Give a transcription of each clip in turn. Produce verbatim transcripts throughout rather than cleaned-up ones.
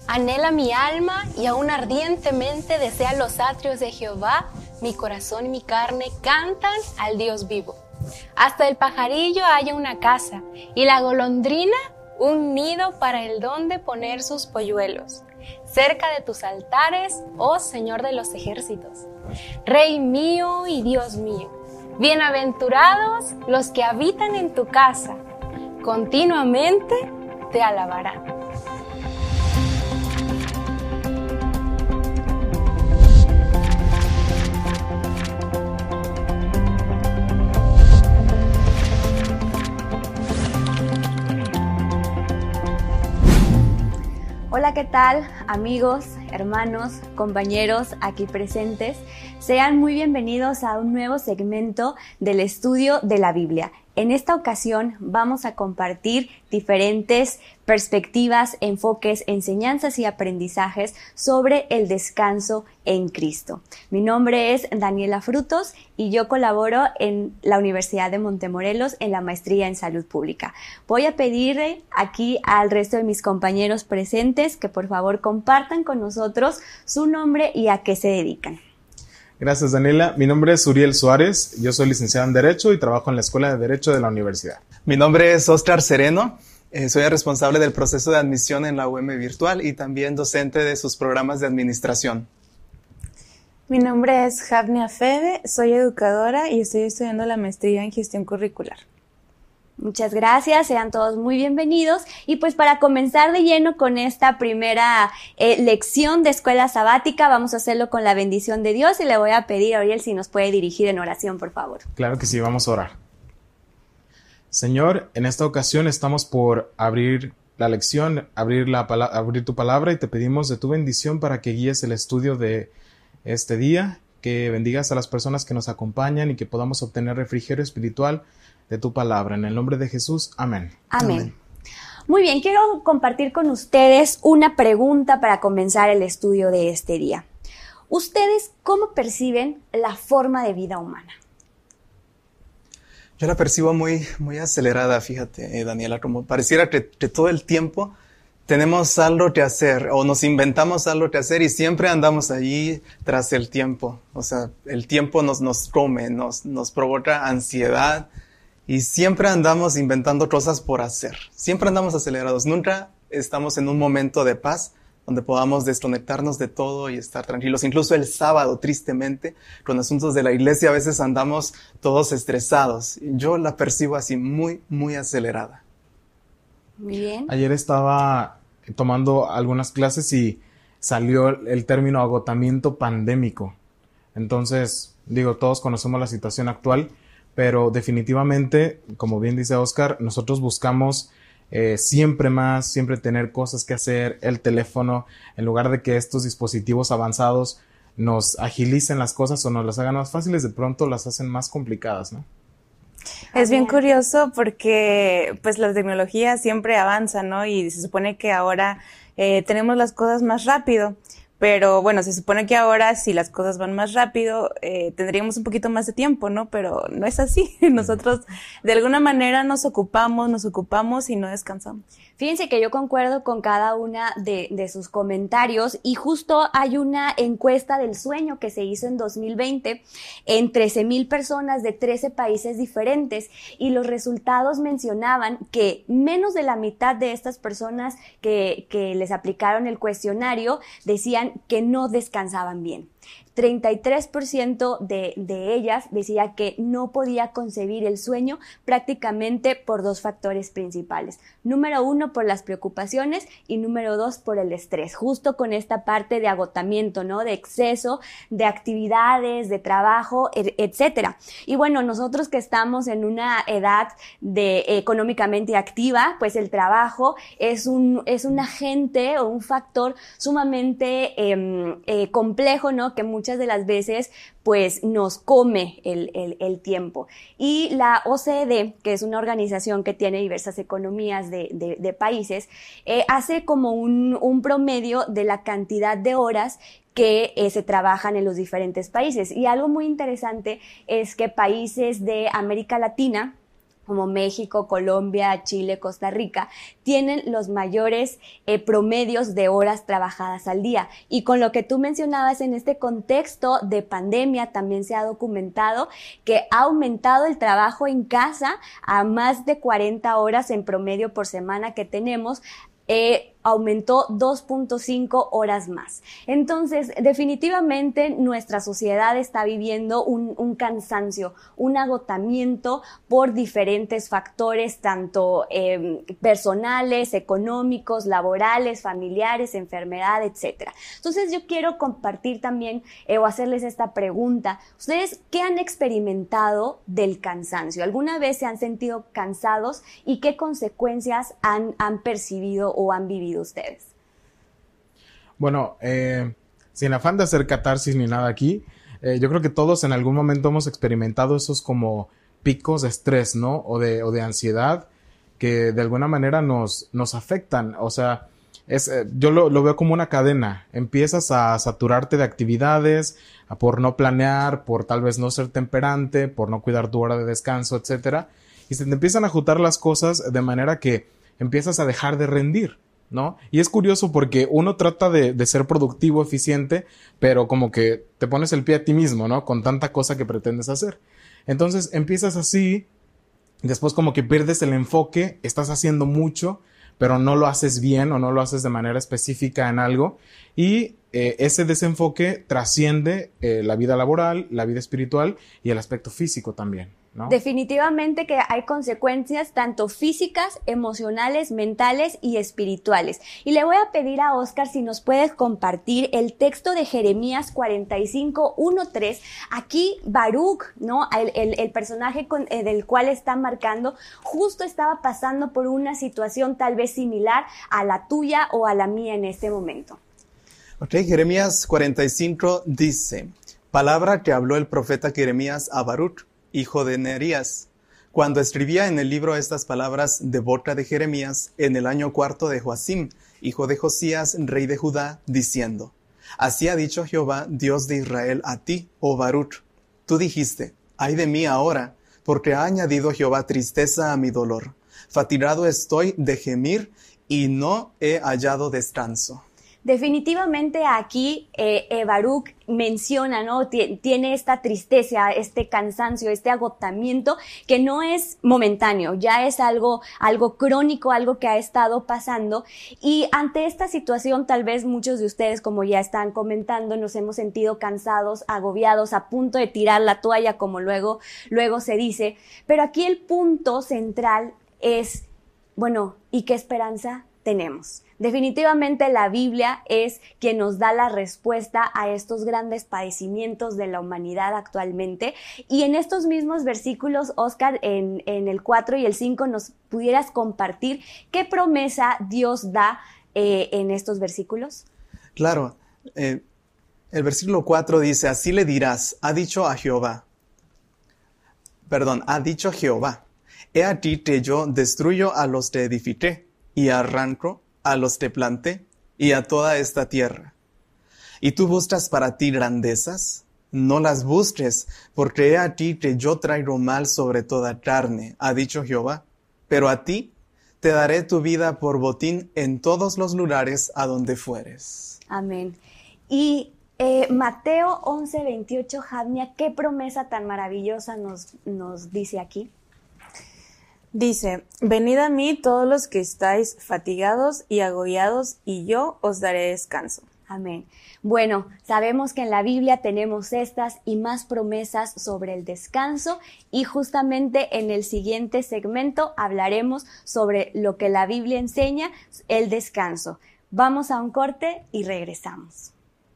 Anhela mi alma y aún ardientemente desea los atrios de Jehová. Mi corazón y mi carne cantan al Dios vivo. Hasta el pajarillo halla una casa y la golondrina un nido para el donde poner sus polluelos. Cerca de tus altares, oh Señor de los ejércitos, Rey mío y Dios mío, bienaventurados los que habitan en tu casa, continuamente te alabarán. Hola, ¿qué tal? Amigos, hermanos, compañeros aquí presentes, sean muy bienvenidos a un nuevo segmento del estudio de la Biblia. En esta ocasión vamos a compartir diferentes perspectivas, enfoques, enseñanzas y aprendizajes sobre el descanso en Cristo. Mi nombre es Daniela Frutos y yo colaboro en la Universidad de Montemorelos en la maestría en Salud Pública. Voy a pedirle aquí al resto de mis compañeros presentes que por favor compartan con nosotros su nombre y a qué se dedican. Gracias, Daniela. Mi nombre es Uriel Suárez, yo soy licenciado en Derecho y trabajo en la Escuela de Derecho de la Universidad. Mi nombre es Oscar Sereno, eh, soy el responsable del proceso de admisión en la U M Virtual y también docente de sus programas de administración. Mi nombre es Javnia Fede, soy educadora y estoy estudiando la maestría en gestión curricular. Muchas gracias, sean todos muy bienvenidos. Y pues para comenzar de lleno con esta primera eh, lección de escuela sabática, vamos a hacerlo con la bendición de Dios y le voy a pedir a Ariel si nos puede dirigir en oración, por favor. Claro que sí, vamos a orar. Señor, en esta ocasión estamos por abrir la lección, abrir, la pala- abrir tu palabra y te pedimos de tu bendición para que guíes el estudio de este día, que bendigas a las personas que nos acompañan y que podamos obtener refrigerio espiritual de tu palabra. En el nombre de Jesús, amén. Amén. Amén. Muy bien, quiero compartir con ustedes una pregunta para comenzar el estudio de este día. ¿Ustedes cómo perciben la forma de vida humana? Yo la percibo muy, muy acelerada, fíjate, eh, Daniela, como pareciera que, que todo el tiempo tenemos algo que hacer o nos inventamos algo que hacer y siempre andamos allí tras el tiempo. O sea, el tiempo nos, nos come, nos, nos provoca ansiedad. Y siempre andamos inventando cosas por hacer. Siempre andamos acelerados. Nunca estamos en un momento de paz donde podamos desconectarnos de todo y estar tranquilos. Incluso el sábado, tristemente, con asuntos de la iglesia, a veces andamos todos estresados. Yo la percibo así, muy, muy acelerada. Muy bien. Ayer estaba tomando algunas clases y salió el término agotamiento pandémico. Entonces, digo, todos conocemos la situación actual, pero definitivamente, como bien dice Oscar, nosotros buscamos eh, siempre más, siempre tener cosas que hacer, el teléfono, en lugar de que estos dispositivos avanzados nos agilicen las cosas o nos las hagan más fáciles, de pronto las hacen más complicadas, ¿no? Es bien curioso porque pues la tecnología siempre avanza, ¿no? Y se supone que ahora eh, tenemos las cosas más rápido. Pero bueno, se supone que ahora si las cosas van más rápido, eh, tendríamos un poquito más de tiempo, ¿no? Pero no es así. Nosotros de alguna manera nos ocupamos, nos ocupamos y no descansamos. Fíjense que yo concuerdo con cada una de, de sus comentarios y justo hay una encuesta del sueño que se hizo en dos mil veinte en trece mil personas de trece países diferentes y los resultados mencionaban que menos de la mitad de estas personas que, que les aplicaron el cuestionario decían que no descansaban bien. treinta y tres por ciento de, de ellas decía que no podía concebir el sueño prácticamente por dos factores principales. Número uno, por las preocupaciones y número dos, por el estrés. Justo con esta parte de agotamiento, ¿no? De exceso, de actividades, de trabajo, etcétera. Y bueno, nosotros que estamos en una edad de económicamente activa, pues el trabajo es un, es un agente o un factor sumamente eh, eh, complejo, ¿no? Que muchas de las veces pues nos come el, el, el tiempo. Y la O C D E, que es una organización que tiene diversas economías de, de, de países, eh, hace como un, un promedio de la cantidad de horas que eh, se trabajan en los diferentes países. Y algo muy interesante es que países de América Latina como México, Colombia, Chile, Costa Rica, tienen los mayores eh, promedios de horas trabajadas al día. Y con lo que tú mencionabas, en este contexto de pandemia también se ha documentado que ha aumentado el trabajo en casa a más de cuarenta horas en promedio por semana que tenemos. Eh, aumentó dos punto cinco horas más. Entonces, definitivamente nuestra sociedad está viviendo un, un cansancio, un agotamiento por diferentes factores, tanto eh, personales, económicos, laborales, familiares, enfermedad, etcétera. Entonces, yo quiero compartir también eh, o hacerles esta pregunta. ¿Ustedes qué han experimentado del cansancio? ¿Alguna vez se han sentido cansados y qué consecuencias han, han percibido o han vivido ustedes? Bueno, eh, sin afán de hacer catarsis ni nada aquí, eh, yo creo que todos en algún momento hemos experimentado esos como picos de estrés, ¿no? O de, o de ansiedad que de alguna manera nos, nos afectan. O sea, es, eh, yo lo, lo veo como una cadena. Empiezas a saturarte de actividades, a por no planear, por tal vez no ser temperante, por no cuidar tu hora de descanso, etcétera. Y se te empiezan a juntar las cosas de manera que empiezas a dejar de rendir, ¿no? Y es curioso porque uno trata de, de ser productivo, eficiente, pero como que te pones el pie a ti mismo, ¿no? Con tanta cosa que pretendes hacer. Entonces empiezas así, después como que pierdes el enfoque, estás haciendo mucho, pero no lo haces bien o no lo haces de manera específica en algo, y eh, ese desenfoque trasciende eh, la vida laboral, la vida espiritual y el aspecto físico también, ¿no? Definitivamente que hay consecuencias tanto físicas, emocionales, mentales y espirituales. Y le voy a pedir a Oscar si nos puedes compartir el texto de Jeremías cuarenta y cinco, uno, tres. Aquí Baruch, ¿no? El, el, el personaje con, eh, del cual está marcando, justo estaba pasando por una situación tal vez similar a la tuya o a la mía en este momento. Ok, Jeremías cuarenta y cinco dice: palabra que habló el profeta Jeremías a Baruch, hijo de Nerías, cuando escribía en el libro estas palabras de boca de Jeremías en el año cuarto de Joacim, hijo de Josías, rey de Judá, diciendo: así ha dicho Jehová, Dios de Israel, a ti, oh Baruch. Tú dijiste: ay de mí ahora, porque ha añadido Jehová tristeza a mi dolor. Fatigado estoy de gemir y no he hallado descanso. Definitivamente aquí eh, eh, Baruch menciona, ¿no? T- tiene esta tristeza, este cansancio, este agotamiento que no es momentáneo, ya es algo, algo crónico, algo que ha estado pasando. Y ante esta situación, tal vez muchos de ustedes, como ya están comentando, nos hemos sentido cansados, agobiados, a punto de tirar la toalla, como luego, luego se dice. Pero aquí el punto central es, bueno, ¿y qué esperanza tenemos? Definitivamente la Biblia es quien nos da la respuesta a estos grandes padecimientos de la humanidad actualmente. Y en estos mismos versículos, Oscar, en, en el cuatro y el cinco, nos pudieras compartir qué promesa Dios da eh, en estos versículos. Claro, eh, el versículo cuatro dice: así le dirás, ha dicho a Jehová, perdón, ha dicho Jehová, he aquí que yo destruyo a los que edifiqué y arranco a los que planté y a toda esta tierra. ¿Y tú buscas para ti grandezas? No las busques, porque he aquí que yo traigo mal sobre toda carne, ha dicho Jehová. Pero a ti te daré tu vida por botín en todos los lugares a donde fueres. Amén. Y eh, Mateo once, veintiocho, Jadnia, ¿qué promesa tan maravillosa nos, nos dice aquí? Dice: venid a mí todos los que estáis fatigados y agobiados, y yo os daré descanso. Amén. Bueno, sabemos que en la Biblia tenemos estas y más promesas sobre el descanso, y justamente en el siguiente segmento hablaremos sobre lo que la Biblia enseña, el descanso. Vamos a un corte y regresamos.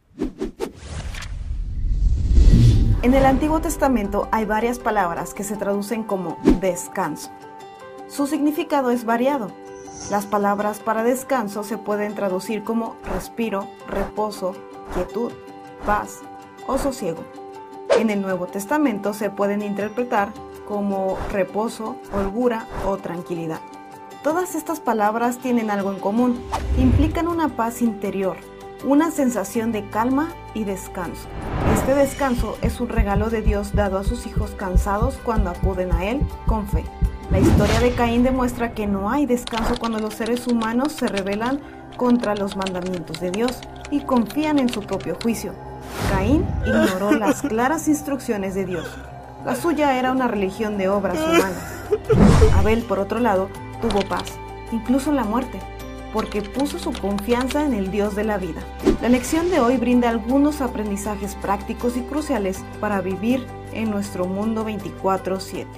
En el Antiguo Testamento hay varias palabras que se traducen como descanso. Su significado es variado. Las palabras para descanso se pueden traducir como respiro, reposo, quietud, paz o sosiego. En el Nuevo Testamento se pueden interpretar como reposo, holgura o tranquilidad. Todas estas palabras tienen algo en común: implican una paz interior, una sensación de calma y descanso. Este descanso es un regalo de Dios dado a sus hijos cansados cuando acuden a Él con fe. La historia de Caín demuestra que no hay descanso cuando los seres humanos se rebelan contra los mandamientos de Dios y confían en su propio juicio. Caín ignoró las claras instrucciones de Dios. La suya era una religión de obras humanas. Abel, por otro lado, tuvo paz, incluso en la muerte, porque puso su confianza en el Dios de la vida. La lección de hoy brinda algunos aprendizajes prácticos y cruciales para vivir en nuestro mundo veinticuatro siete.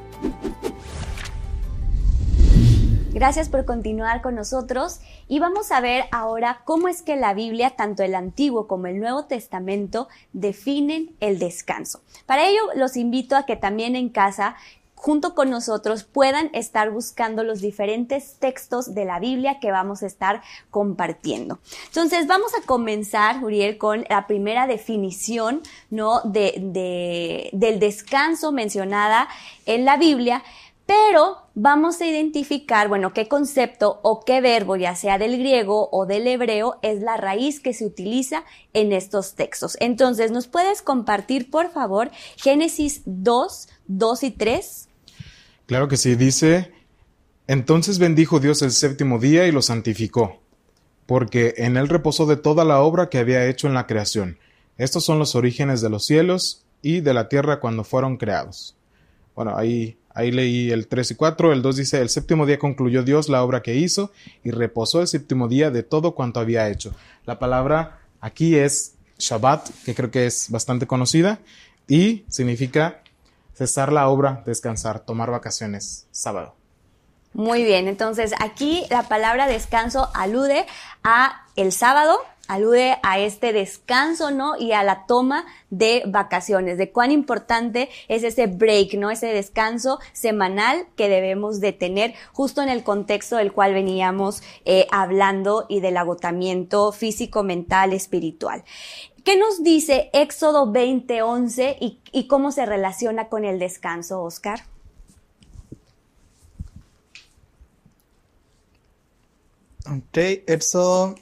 Gracias por continuar con nosotros y vamos a ver ahora cómo es que la Biblia, tanto el Antiguo como el Nuevo Testamento, definen el descanso. Para ello los invito a que también en casa, junto con nosotros, puedan estar buscando los diferentes textos de la Biblia que vamos a estar compartiendo. Entonces vamos a comenzar, Uriel, con la primera definición, ¿no? de, de, del descanso mencionada en la Biblia. Pero vamos a identificar, bueno, qué concepto o qué verbo, ya sea del griego o del hebreo, es la raíz que se utiliza en estos textos. Entonces, ¿nos puedes compartir, por favor, Génesis dos, dos y tres? Claro que sí, dice: entonces bendijo Dios el séptimo día y lo santificó, porque en él reposó de toda la obra que había hecho en la creación. Estos son los orígenes de los cielos y de la tierra cuando fueron creados. Bueno, ahí... Ahí leí el tres y cuatro, el dos dice: el séptimo día concluyó Dios la obra que hizo y reposó el séptimo día de todo cuanto había hecho. La palabra aquí es Shabbat, que creo que es bastante conocida, y significa cesar la obra, descansar, tomar vacaciones, sábado. Muy bien, entonces aquí la palabra descanso alude a el sábado, alude a este descanso, ¿no? Y a la toma de vacaciones, de cuán importante es ese break, ¿no? Ese descanso semanal que debemos de tener justo en el contexto del cual veníamos eh, hablando y del agotamiento físico, mental, espiritual. ¿Qué nos dice Éxodo veinte once y, y cómo se relaciona con el descanso, Oscar? Ok, Éxodo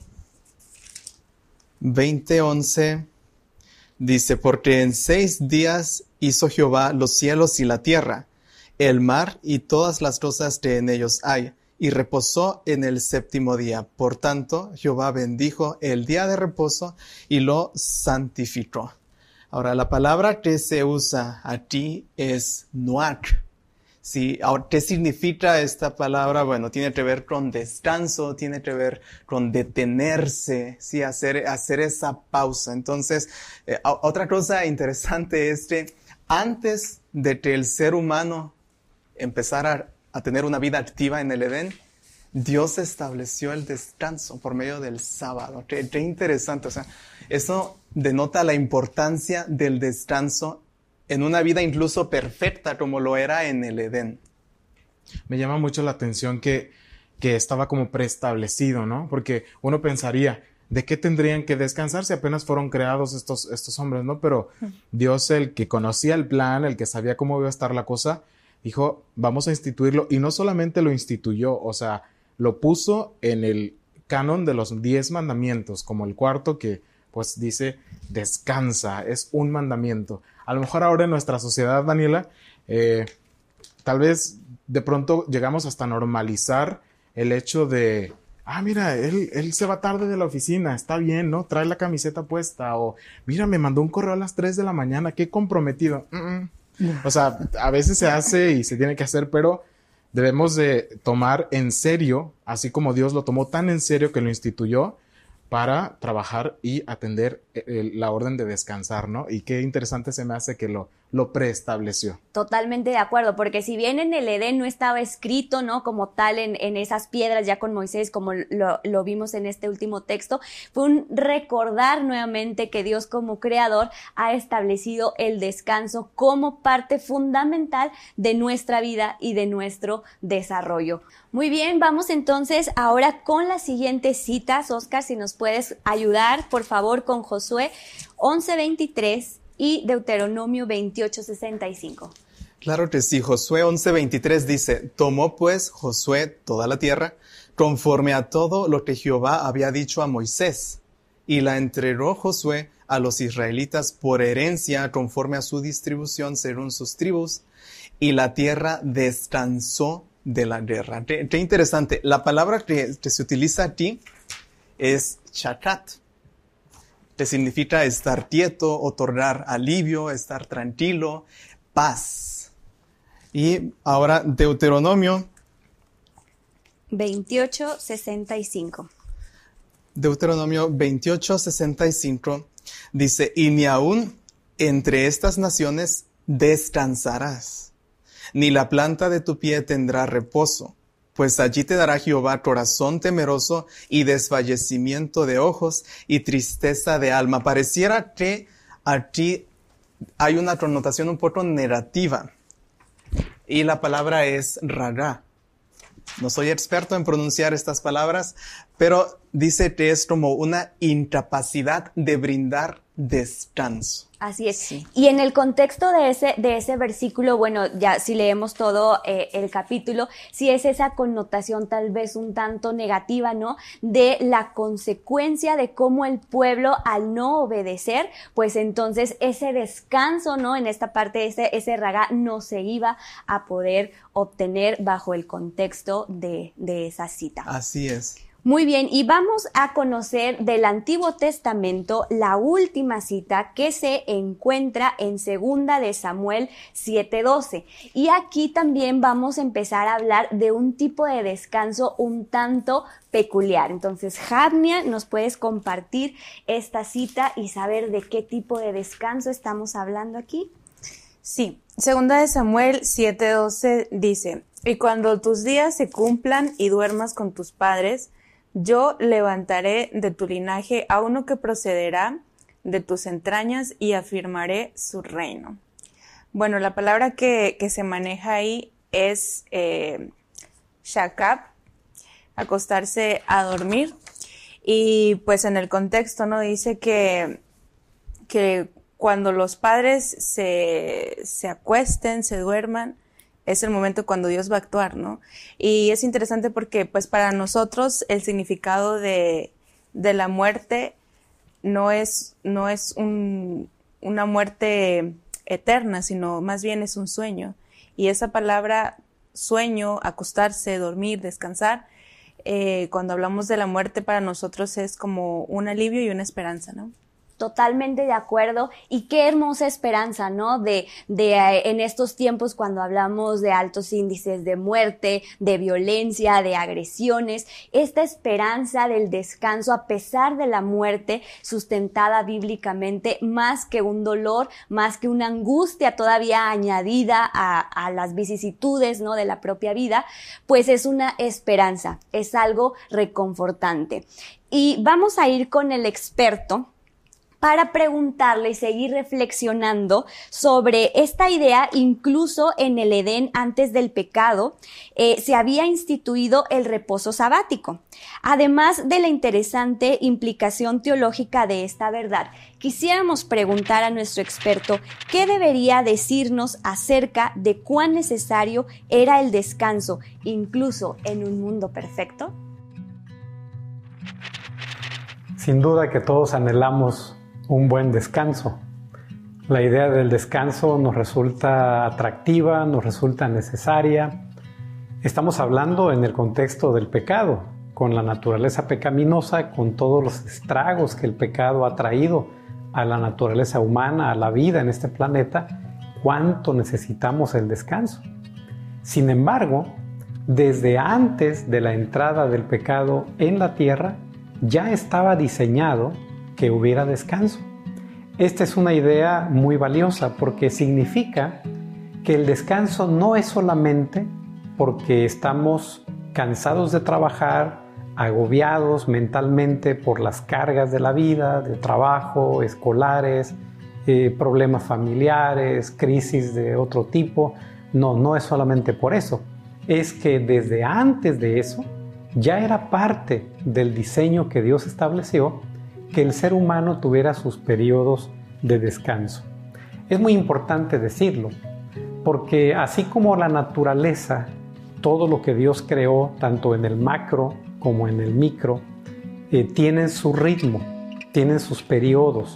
veinte once dice: porque en seis días hizo Jehová los cielos y la tierra, el mar y todas las cosas que en ellos hay, y reposó en el séptimo día. Por tanto, Jehová bendijo el día de reposo y lo santificó. Ahora, la palabra que se usa aquí es nuach. Sí, ahora, ¿qué significa esta palabra? Bueno, tiene que ver con descanso, tiene que ver con detenerse, sí, hacer, hacer esa pausa. Entonces, eh, otra cosa interesante es que antes de que el ser humano empezara a tener una vida activa en el Edén, Dios estableció el descanso por medio del sábado. Qué, qué interesante. O sea, eso denota la importancia del descanso en una vida incluso perfecta como lo era en el Edén. Me llama mucho la atención que, que estaba como preestablecido, ¿no? Porque uno pensaría, ¿de qué tendrían que descansar si apenas fueron creados estos, estos hombres, ¿no? Pero Dios, el que conocía el plan, el que sabía cómo iba a estar la cosa, dijo, vamos a instituirlo. Y no solamente lo instituyó, o sea, lo puso en el canon de los diez mandamientos, como el cuarto que pues dice, descansa, es un mandamiento. A lo mejor ahora en nuestra sociedad, Daniela, eh, tal vez de pronto llegamos hasta normalizar el hecho de, ah, mira, él, él se va tarde de la oficina, está bien, ¿no? Trae la camiseta puesta, o mira, me mandó un correo a las tres de la mañana, qué comprometido. Mm-mm. O sea, a veces se hace y se tiene que hacer, pero debemos de tomar en serio, así como Dios lo tomó tan en serio que lo instituyó, para trabajar y atender el, la orden de descansar, ¿no? Y qué interesante se me hace que lo, lo preestableció. Totalmente de acuerdo, porque si bien en el Edén no estaba escrito, ¿no? Como tal en, en esas piedras ya con Moisés, como lo, lo vimos en este último texto, fue un recordar nuevamente que Dios como creador ha establecido el descanso como parte fundamental de nuestra vida y de nuestro desarrollo. Muy bien, vamos entonces ahora con las siguientes citas. Oscar, si nos puedes ayudar, por favor, con Josué once veintitrés y Deuteronomio veintiocho sesenta y cinco. Claro que sí, Josué once veintitrés dice, tomó pues Josué toda la tierra, conforme a todo lo que Jehová había dicho a Moisés, y la entregó Josué a los israelitas por herencia conforme a su distribución según sus tribus, y la tierra descansó de la guerra. Qué, qué interesante. La palabra que, que se utiliza aquí es chakat, que significa estar quieto, otorgar alivio, estar tranquilo, paz. Y ahora Deuteronomio veintiocho sesenta y cinco. Deuteronomio veintiocho sesenta y cinco dice, y ni aún entre estas naciones descansarás, ni la planta de tu pie tendrá reposo, pues allí te dará Jehová corazón temeroso y desfallecimiento de ojos y tristeza de alma. Pareciera que aquí hay una connotación un poco negativa, y la palabra es ragá. No soy experto en pronunciar estas palabras, pero dice que es como una incapacidad de brindar descanso. Así es. Sí. Y en el contexto de ese, de ese versículo, bueno, ya si leemos todo eh, el capítulo, sí es esa connotación tal vez un tanto negativa, ¿no? De la consecuencia de cómo el pueblo, al no obedecer, pues entonces ese descanso, ¿no? En esta parte, ese, ese ragá no se iba a poder obtener bajo el contexto de, de esa cita. Así es. Muy bien, y vamos a conocer del Antiguo Testamento la última cita que se encuentra en Segunda de Samuel siete doce. Y aquí también vamos a empezar a hablar de un tipo de descanso un tanto peculiar. Entonces, Jadnia, ¿nos puedes compartir esta cita y saber de qué tipo de descanso estamos hablando aquí? Sí, Segunda de Samuel siete doce dice, y cuando tus días se cumplan y duermas con tus padres, yo levantaré de tu linaje a uno que procederá de tus entrañas y afirmaré su reino. Bueno, la palabra que, que se maneja ahí es eh, shakab, acostarse a dormir. Y pues en el contexto, ¿no? Dice que, que cuando los padres se, se acuesten, se duerman, es el momento cuando Dios va a actuar, ¿no? Y es interesante porque, pues, para nosotros el significado de, de la muerte no es, no es un, una muerte eterna, sino más bien es un sueño. Y esa palabra sueño, acostarse, dormir, descansar, eh, cuando hablamos de la muerte para nosotros es como un alivio y una esperanza, ¿no? Totalmente de acuerdo, y qué hermosa esperanza, ¿no? De, de eh, en estos tiempos cuando hablamos de altos índices de muerte, de violencia, de agresiones, esta esperanza del descanso a pesar de la muerte, sustentada bíblicamente, más que un dolor, más que una angustia todavía añadida a, a las vicisitudes, ¿no? De la propia vida, pues es una esperanza, es algo reconfortante. Y vamos a ir con el experto para preguntarle y seguir reflexionando sobre esta idea. Incluso en el Edén, antes del pecado, eh, se había instituido el reposo sabático. Además de la interesante implicación teológica de esta verdad, quisiéramos preguntar a nuestro experto qué debería decirnos acerca de cuán necesario era el descanso, incluso en un mundo perfecto. Sin duda que todos anhelamos un buen descanso. La idea del descanso nos resulta atractiva, nos resulta necesaria. Estamos hablando en el contexto del pecado, con la naturaleza pecaminosa, con todos los estragos que el pecado ha traído a la naturaleza humana, a la vida en este planeta, cuánto necesitamos el descanso. Sin embargo, desde antes de la entrada del pecado en la tierra, ya estaba diseñado que hubiera descanso. Esta es una idea muy valiosa porque significa que el descanso no es solamente porque estamos cansados de trabajar, agobiados mentalmente por las cargas de la vida, de trabajo, escolares, eh, problemas familiares, crisis de otro tipo. No, no es solamente por eso. Es que desde antes de eso ya era parte del diseño que Dios estableció que el ser humano tuviera sus periodos de descanso. Es muy importante decirlo, porque así como la naturaleza, todo lo que Dios creó, tanto en el macro como en el micro, eh, tienen su ritmo, tienen sus periodos,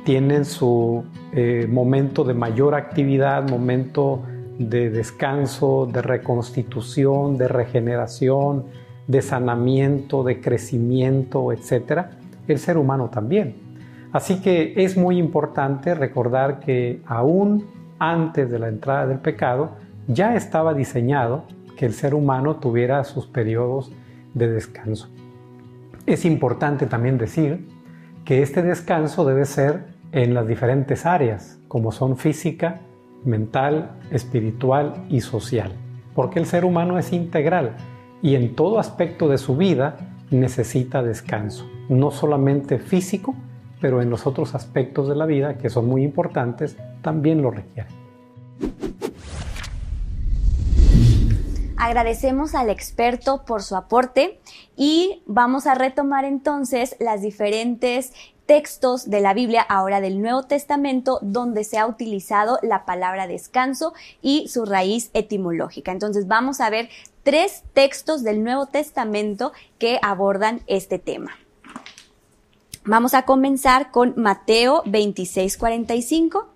tienen su eh, momento de mayor actividad, momento de descanso, de reconstitución, de regeneración, de sanamiento, de crecimiento, etcétera. El ser humano también. Así que es muy importante recordar que aún antes de la entrada del pecado ya estaba diseñado que el ser humano tuviera sus periodos de descanso. Es importante también decir que este descanso debe ser en las diferentes áreas, como son física, mental, espiritual y social, porque el ser humano es integral y en todo aspecto de su vida necesita descanso, no solamente físico, pero en los otros aspectos de la vida que son muy importantes también lo requieren. Agradecemos al experto por su aporte y vamos a retomar entonces las diferentes textos de la Biblia, ahora del Nuevo Testamento, donde se ha utilizado la palabra descanso y su raíz etimológica. Entonces vamos a ver tres textos del Nuevo Testamento que abordan este tema. Vamos a comenzar con Mateo veintiséis cuarenta y cinco.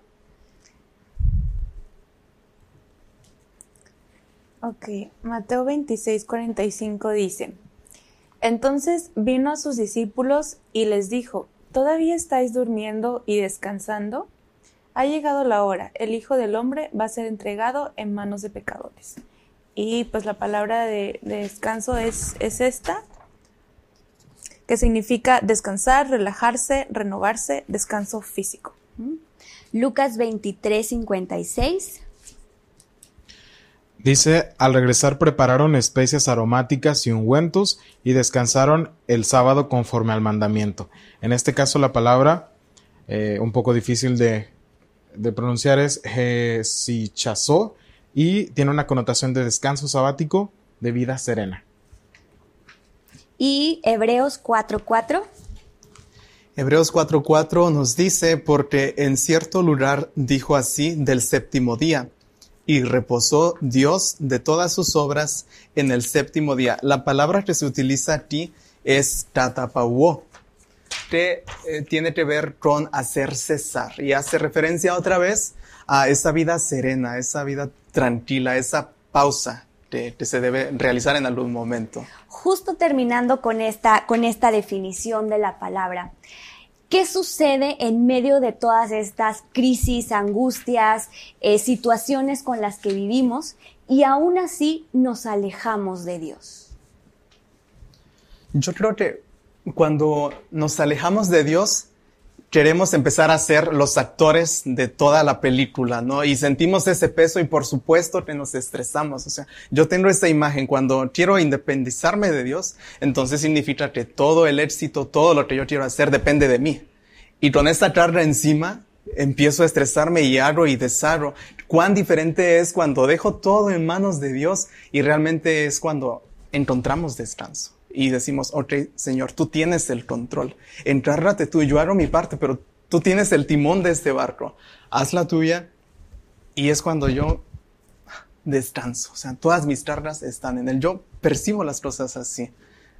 Ok, Mateo veintiséis cuarenta y cinco dice: Entonces vino a sus discípulos y les dijo: ¿Todavía estáis durmiendo y descansando? Ha llegado la hora, el Hijo del Hombre va a ser entregado en manos de pecadores. Y pues la palabra de, de descanso es, es esta, que significa descansar, relajarse, renovarse, descanso físico. Lucas veintitrés cincuenta y seis. Dice, al regresar prepararon especias aromáticas y ungüentos y descansaron el sábado conforme al mandamiento. En este caso la palabra, eh, un poco difícil de, de pronunciar, es hesichazó y tiene una connotación de descanso sabático, de vida serena. Y Hebreos cuatro cuatro. Hebreos cuatro cuatro nos dice, porque en cierto lugar dijo así del séptimo día, y reposó Dios de todas sus obras en el séptimo día. La palabra que se utiliza aquí es tatapauó, que eh, tiene que ver con hacer cesar y hace referencia otra vez a esa vida serena, esa vida tranquila, esa pausa que, que se debe realizar en algún momento. Justo terminando con esta, con esta definición de la palabra, ¿qué sucede en medio de todas estas crisis, angustias, eh, situaciones con las que vivimos y aún así nos alejamos de Dios? Yo creo que cuando nos alejamos de Dios, queremos empezar a ser los actores de toda la película, ¿no? Y sentimos ese peso y por supuesto que nos estresamos. O sea, yo tengo esta imagen, cuando quiero independizarme de Dios, entonces significa que todo el éxito, todo lo que yo quiero hacer depende de mí. Y con esta carga encima, empiezo a estresarme y hago y deshago. Cuán diferente es cuando dejo todo en manos de Dios y realmente es cuando encontramos descanso. Y decimos, ok, Señor, tú tienes el control. Encárgate tú, yo hago mi parte, pero tú tienes el timón de este barco. Haz la tuya. Y es cuando yo descanso. O sea, todas mis cargas están en él. Yo percibo las cosas así.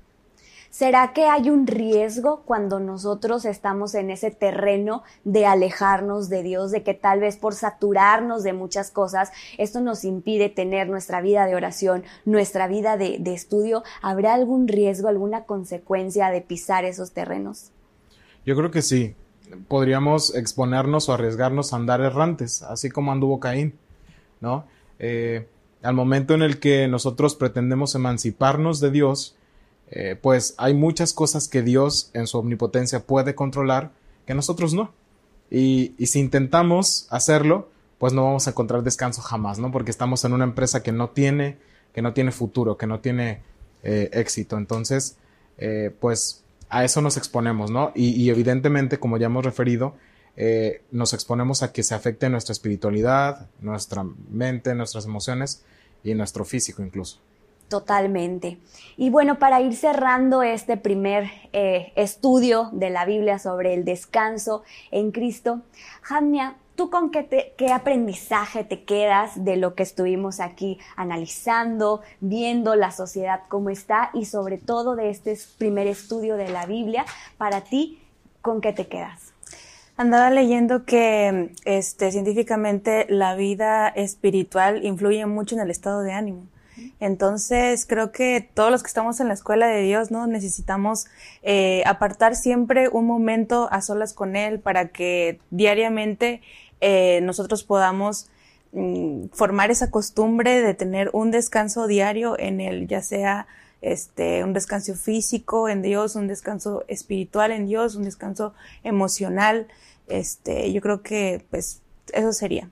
¿Será que hay un riesgo cuando nosotros estamos en ese terreno de alejarnos de Dios, de que tal vez por saturarnos de muchas cosas, esto nos impide tener nuestra vida de oración, nuestra vida de, de estudio? ¿Habrá algún riesgo, alguna consecuencia de pisar esos terrenos? Yo creo que sí. Podríamos exponernos o arriesgarnos a andar errantes, así como anduvo Caín, ¿no? Eh, al momento en el que nosotros pretendemos emanciparnos de Dios, Eh, pues hay muchas cosas que Dios en su omnipotencia puede controlar que nosotros no. Y, y si intentamos hacerlo, pues no vamos a encontrar descanso jamás, ¿no? Porque estamos en una empresa que no tiene, que no tiene futuro, que no tiene eh, éxito. Entonces, eh, pues a eso nos exponemos, ¿no? Y, y evidentemente, como ya hemos referido, eh, nos exponemos a que se afecte nuestra espiritualidad, nuestra mente, nuestras emociones y nuestro físico incluso. Totalmente. Y bueno, para ir cerrando este primer eh, estudio de la Biblia sobre el descanso en Cristo, Jamnia, ¿tú con qué, te, qué aprendizaje te quedas de lo que estuvimos aquí analizando, viendo la sociedad cómo está y sobre todo de este primer estudio de la Biblia? Para ti, ¿con qué te quedas? Andaba leyendo que este, científicamente la vida espiritual influye mucho en el estado de ánimo. Entonces, creo que todos los que estamos en la escuela de Dios, ¿no? Necesitamos eh, apartar siempre un momento a solas con Él para que diariamente eh, nosotros podamos mm, formar esa costumbre de tener un descanso diario en Él, ya sea este un descanso físico en Dios, un descanso espiritual en Dios, un descanso emocional. Este, yo creo que, pues, eso sería.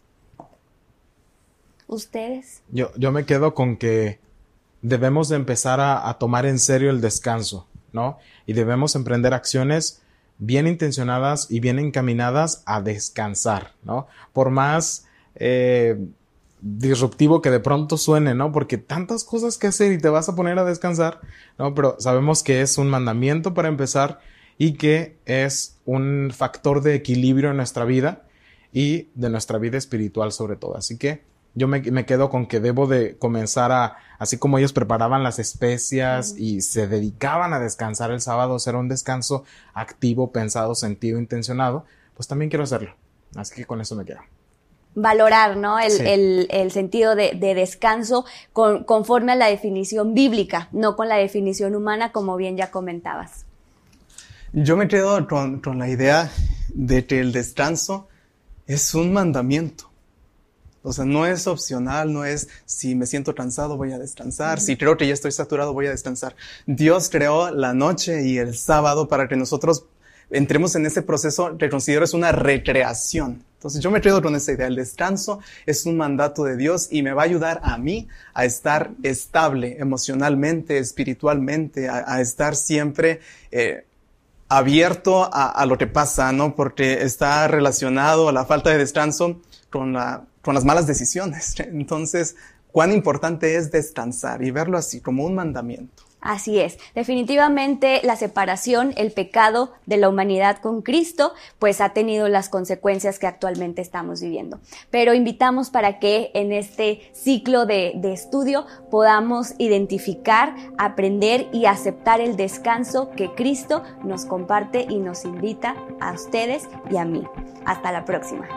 ¿Ustedes? Yo, yo me quedo con que debemos de empezar a, a tomar en serio el descanso, ¿no? Y debemos emprender acciones bien intencionadas y bien encaminadas a descansar, ¿no? Por más eh, disruptivo que de pronto suene, ¿no? Porque tantas cosas que hacer y te vas a poner a descansar, ¿no? Pero sabemos que es un mandamiento para empezar y que es un factor de equilibrio en nuestra vida y de nuestra vida espiritual sobre todo. Así que yo me, me quedo con que debo de comenzar a, así como ellos preparaban las especias uh-huh. y se dedicaban a descansar el sábado, hacer un descanso activo, pensado, sentido, intencionado, pues también quiero hacerlo. Así que con eso me quedo. Valorar, ¿no? El, Sí. el, el sentido de, de descanso con, conforme a la definición bíblica, no con la definición humana, como bien ya comentabas. Yo me quedo con, con la idea de que el descanso es un mandamiento. O sea, no es opcional, no es si me siento cansado voy a descansar, mm. si creo que ya estoy saturado voy a descansar. Dios creó la noche y el sábado para que nosotros entremos en ese proceso que considero es una recreación. Entonces yo me quedo con esa idea. El descanso es un mandato de Dios y me va a ayudar a mí a estar estable emocionalmente, espiritualmente, a, a estar siempre eh, abierto a, a lo que pasa, ¿no? Porque está relacionado a la falta de descanso con la, con las malas decisiones. Entonces, cuán importante es descansar y verlo así como un mandamiento. Así es, definitivamente la separación, el pecado de la humanidad con Cristo, pues ha tenido las consecuencias que actualmente estamos viviendo. Pero invitamos para que en este ciclo de, de estudio podamos identificar, aprender y aceptar el descanso que Cristo nos comparte y nos invita a ustedes y a mí. Hasta la próxima.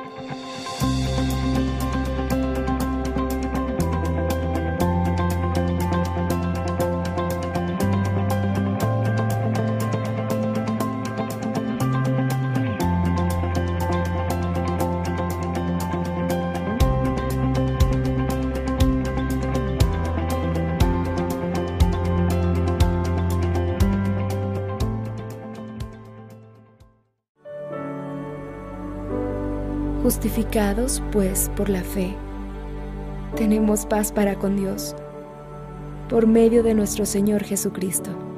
Justificados, pues, por la fe, tenemos paz para con Dios, por medio de nuestro Señor Jesucristo,